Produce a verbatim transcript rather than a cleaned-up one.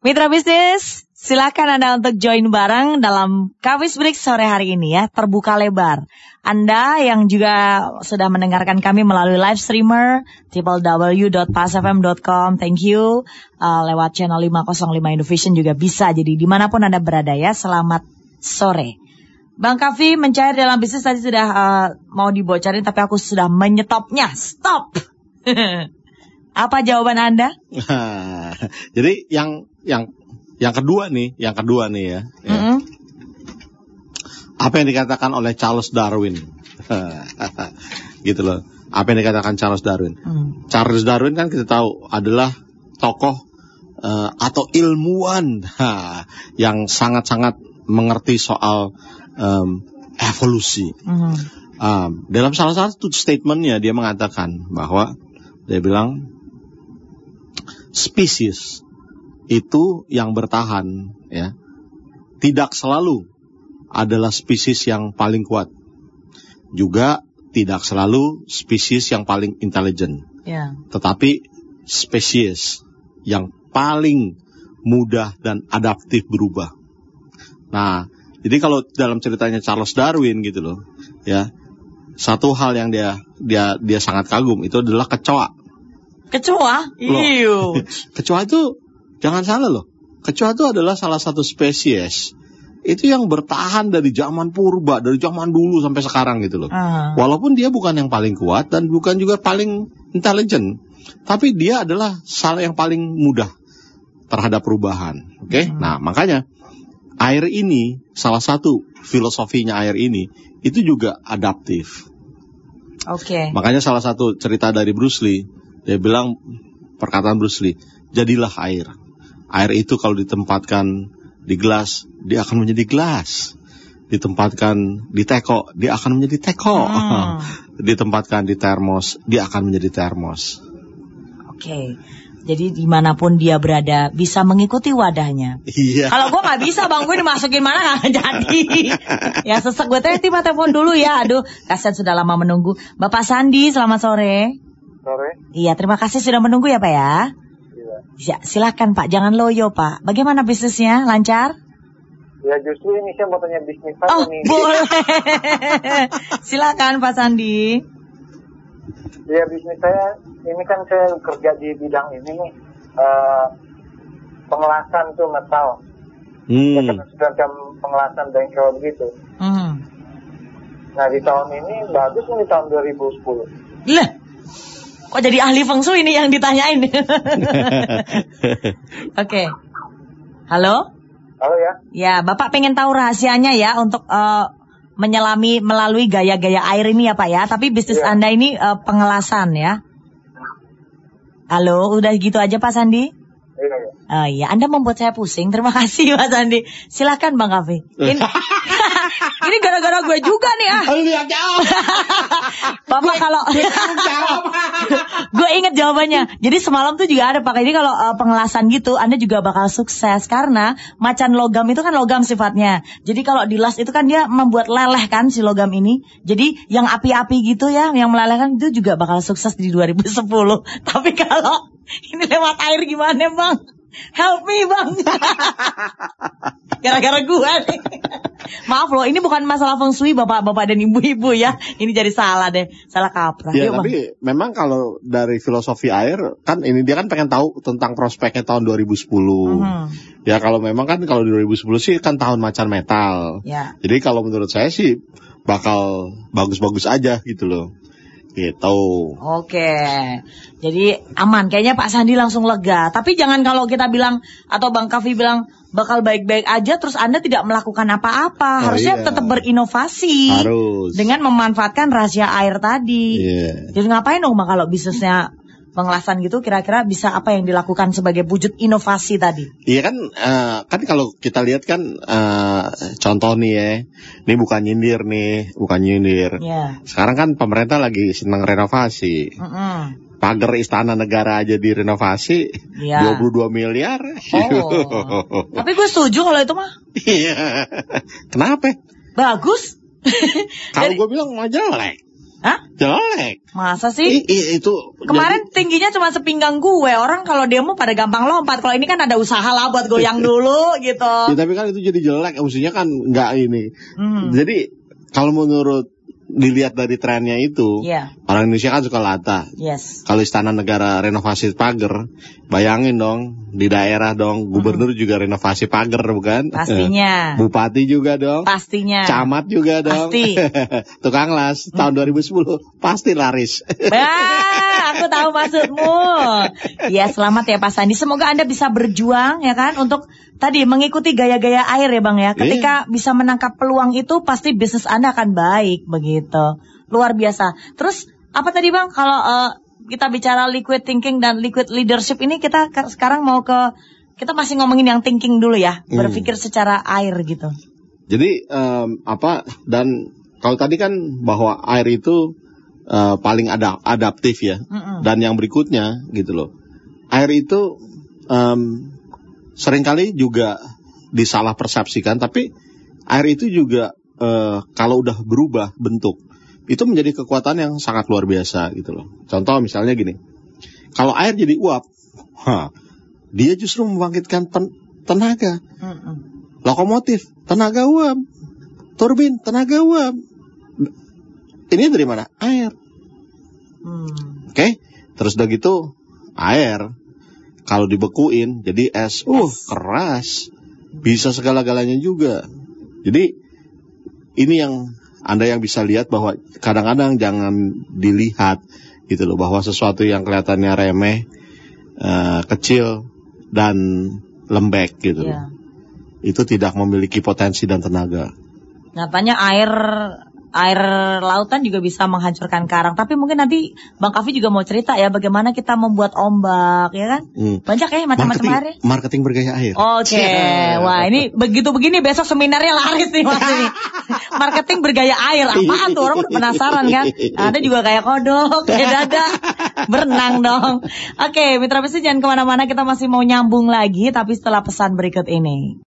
Mitra bisnis, silakan Anda untuk join bareng dalam Kavis Break sore hari ini ya, terbuka lebar. Anda yang juga sudah mendengarkan kami melalui live streamer w w w dot pas f m dot com, thank you. Uh, lewat channel lima nol lima Innovation juga bisa, jadi dimanapun Anda berada ya, selamat sore. Bang Kavi, mencair dalam bisnis tadi sudah uh, mau dibocorin, tapi aku sudah menyetopnya. Stop. Apa jawaban Anda? Jadi yang yang yang kedua nih, yang kedua nih ya. Mm-hmm. ya. Apa yang dikatakan oleh Charles Darwin? Gitu loh. Apa yang dikatakan Charles Darwin? Mm. Charles Darwin kan kita tahu adalah tokoh uh, atau ilmuwan ha, yang sangat-sangat mengerti soal um, evolusi. Mm. Um, dalam salah satu statementnya dia mengatakan bahwa dia bilang spesies itu yang bertahan ya tidak selalu adalah spesies yang paling kuat, juga tidak selalu spesies yang paling intelijen, yeah. Tetapi spesies yang paling mudah dan adaptif berubah. Nah, jadi kalau dalam ceritanya Charles Darwin gitu loh, ya satu hal yang dia dia dia sangat kagum itu adalah kecoa. Kecoa? Iyo. Kecoa itu jangan salah loh. Kecoa itu adalah salah satu spesies itu yang bertahan dari zaman purba, dari zaman dulu sampai sekarang gitu loh. Uh. Walaupun dia bukan yang paling kuat dan bukan juga paling intelijen, tapi dia adalah salah yang paling mudah terhadap perubahan. Oke? Okay? Uh. Nah, makanya air ini salah satu filosofinya air ini itu juga adaptif. Oke. Okay. Makanya salah satu cerita dari Bruce Lee, dia bilang perkataan Bruce Lee, jadilah air. Air itu kalau ditempatkan di gelas, dia akan menjadi gelas. Ditempatkan di teko, dia akan menjadi teko. Hmm. Ditempatkan di termos, dia akan menjadi termos. Oke. Okay. Jadi dimanapun dia berada bisa mengikuti wadahnya. Iya. Kalau gue nggak bisa bang, gue dimasukin mana nggak jadi. Ya sesek gue teh tiba telepon dulu ya. Aduh, kasian sudah lama menunggu. Bapak Sandi, selamat sore. Sore. Iya, terima kasih sudah menunggu ya Pak ya. Iya. Ya, silakan Pak, jangan loyo Pak. Bagaimana bisnisnya? Lancar? Ya justru ini saya mau tanya bisnis apa oh, nih. Boleh. Silakan Pak Sandi. Ya bisnis saya ini kan saya kerja di bidang ini nih uh, pengelasan tuh metal. Hmm. Ya kan sedangkan pengelasan bengkel begitu. Hmm. Nah di tahun ini bagus nih di tahun dua ribu sepuluh. Lah, kok jadi ahli feng shui ini yang ditanyain? Oke. Okay. Halo. Halo ya. Ya, Bapak pengen tahu rahasianya ya untuk uh, menyelami melalui gaya-gaya air ini ya Pak ya. Tapi bisnis ya. Anda ini uh, pengelasan ya. Halo, udah gitu aja Pak Sandi? Iya, iya. Oh iya, Anda membuat saya pusing. Terima kasih Pak Sandi. Silakan Bang Kavi. Ini, ini gara-gara gue juga nih ah. Bapak kalau gue inget jawabannya. Jadi semalam tuh juga ada Pak. Jadi kalau uh, pengelasan gitu, Anda juga bakal sukses karena macan logam itu kan logam sifatnya. Jadi kalau dilas itu kan dia membuat leleh kan si logam ini. Jadi yang api-api gitu ya, yang melelehkan itu juga bakal sukses di dua ribu sepuluh. Tapi kalau ini lewat air gimana Bang? Help me Bang. Gara-gara gue nih. Maaf loh, ini bukan masalah feng shui bapak-bapak dan ibu-ibu ya. Ini jadi salah deh, salah kaprah. Ya, yuk, tapi bang. Memang kalau dari filosofi air kan ini dia kan pengen tahu tentang prospeknya tahun dua ribu sepuluh. Mm-hmm. Ya kalau memang kan kalau dua ribu sepuluh sih kan tahun macan metal. Ya. Jadi kalau menurut saya sih bakal bagus-bagus aja gitu loh. Gitu. Oke. Jadi aman. Kayaknya Pak Sandi langsung lega. Tapi jangan kalau kita bilang atau Bang Kavi bilang bakal baik-baik aja terus Anda tidak melakukan apa-apa. Oh, Harusnya iya. tetap berinovasi. Harus. Dengan memanfaatkan rahasia air tadi. Yeah. Jadi ngapain dong Bang kalau bisnisnya pengelasan gitu, kira-kira bisa apa yang dilakukan sebagai wujud inovasi tadi? Iya kan, uh, kan kalau kita lihat kan uh, contoh nih ya, ini bukan nyindir nih, bukan nyindir. Yeah. Sekarang kan pemerintah lagi senang renovasi. Mm-hmm. Pagar istana negara aja direnovasi, yeah. dua puluh dua miliar. Oh. Tapi gue setuju kalau itu mah. Iya. Kenapa? Bagus. Kalau gue bilang mah jelek. Hah? Jelek. Masa sih? I, i, itu kemarin jadi, tingginya cuma sepinggang gue. Orang kalau demo pada gampang lompat. Kalau ini kan ada usaha lah buat goyang dulu gitu. Ya, tapi kan itu jadi jelek. Maksudnya kan nggak ini. Hmm. Jadi kalau menurut dilihat dari trennya itu, yeah. orang Indonesia kan suka latah. Yes. Kalau Istana Negara renovasi pagar, bayangin dong di daerah dong, gubernur hmm. juga renovasi pagar bukan? Pastinya. Bupati juga dong. Pastinya. Camat juga dong. Pasti. Tukang las tahun dua ribu sepuluh pasti laris. Bah, aku tahu maksudmu. Ya selamat ya Pak Sandi. Semoga Anda bisa berjuang ya kan untuk tadi mengikuti gaya-gaya air ya Bang ya. Ketika yeah. bisa menangkap peluang itu pasti bisnis Anda akan baik begitu. Luar biasa. Terus apa tadi Bang kalau uh, kita bicara liquid thinking dan liquid leadership ini kita sekarang mau ke kita masih ngomongin yang thinking dulu ya, hmm. berpikir secara air gitu. Jadi um, apa dan kalau tadi kan bahwa air itu uh, paling ada adaptif ya. Mm-mm. Dan yang berikutnya gitu loh. Air itu um, seringkali juga disalah persepsikan, tapi air itu juga uh, kalau udah berubah bentuk itu menjadi kekuatan yang sangat luar biasa gitu loh. Contoh misalnya gini, kalau air jadi uap, ha, dia justru membangkitkan pen- tenaga. Mm-mm. Lokomotif, tenaga uap. Turbin, tenaga uap. Ini dari mana? Air. Mm. Oke, okay? Terus udah gitu, air kalau dibekuin jadi es, uh keras, bisa segala-galanya juga. Jadi ini yang Anda yang bisa lihat bahwa kadang-kadang jangan dilihat gitu loh, bahwa sesuatu yang kelihatannya remeh, uh, kecil dan lembek gitu yeah. loh, itu tidak memiliki potensi dan tenaga. Nyatanya air air lautan juga bisa menghancurkan karang. Tapi mungkin nanti Bang Kavi juga mau cerita ya bagaimana kita membuat ombak ya kan? Hmm. Banyak ya macam-macam air. Marketing bergaya air. Oke, okay. Wah ini begitu begini besok seminarnya laris nih Mas ini. Marketing bergaya air, apaan tuh, orang udah penasaran kan? Ada juga kayak kodok, kayak dada, berenang dong. Oke, okay, Mitra Bisnis jangan kemana-mana, kita masih mau nyambung lagi tapi setelah pesan berikut ini.